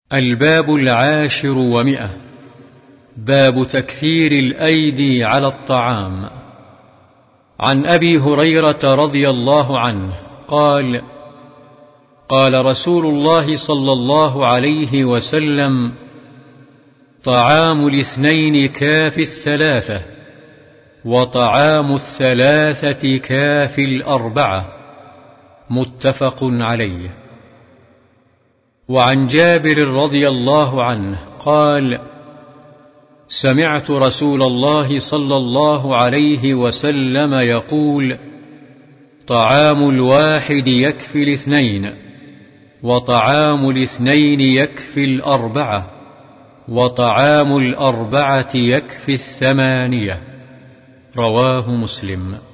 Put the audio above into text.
الباب 10 باب تكثير الأيدي على الطعام. عن أبي هريرة رضي الله عنه قال: قال رسول الله صلى الله عليه وسلم: طعام الاثنين كافي الثلاثة، وطعام الثلاثة كافي الأربعة. متفق عليه. وعن جابر رضي الله عنه قال: سمعت رسول الله صلى الله عليه وسلم يقول: طعام الواحد يكفي الاثنين، وطعام الاثنين يكفي الأربعة، وطعام الأربعة يكفي الثمانية. رواه مسلم.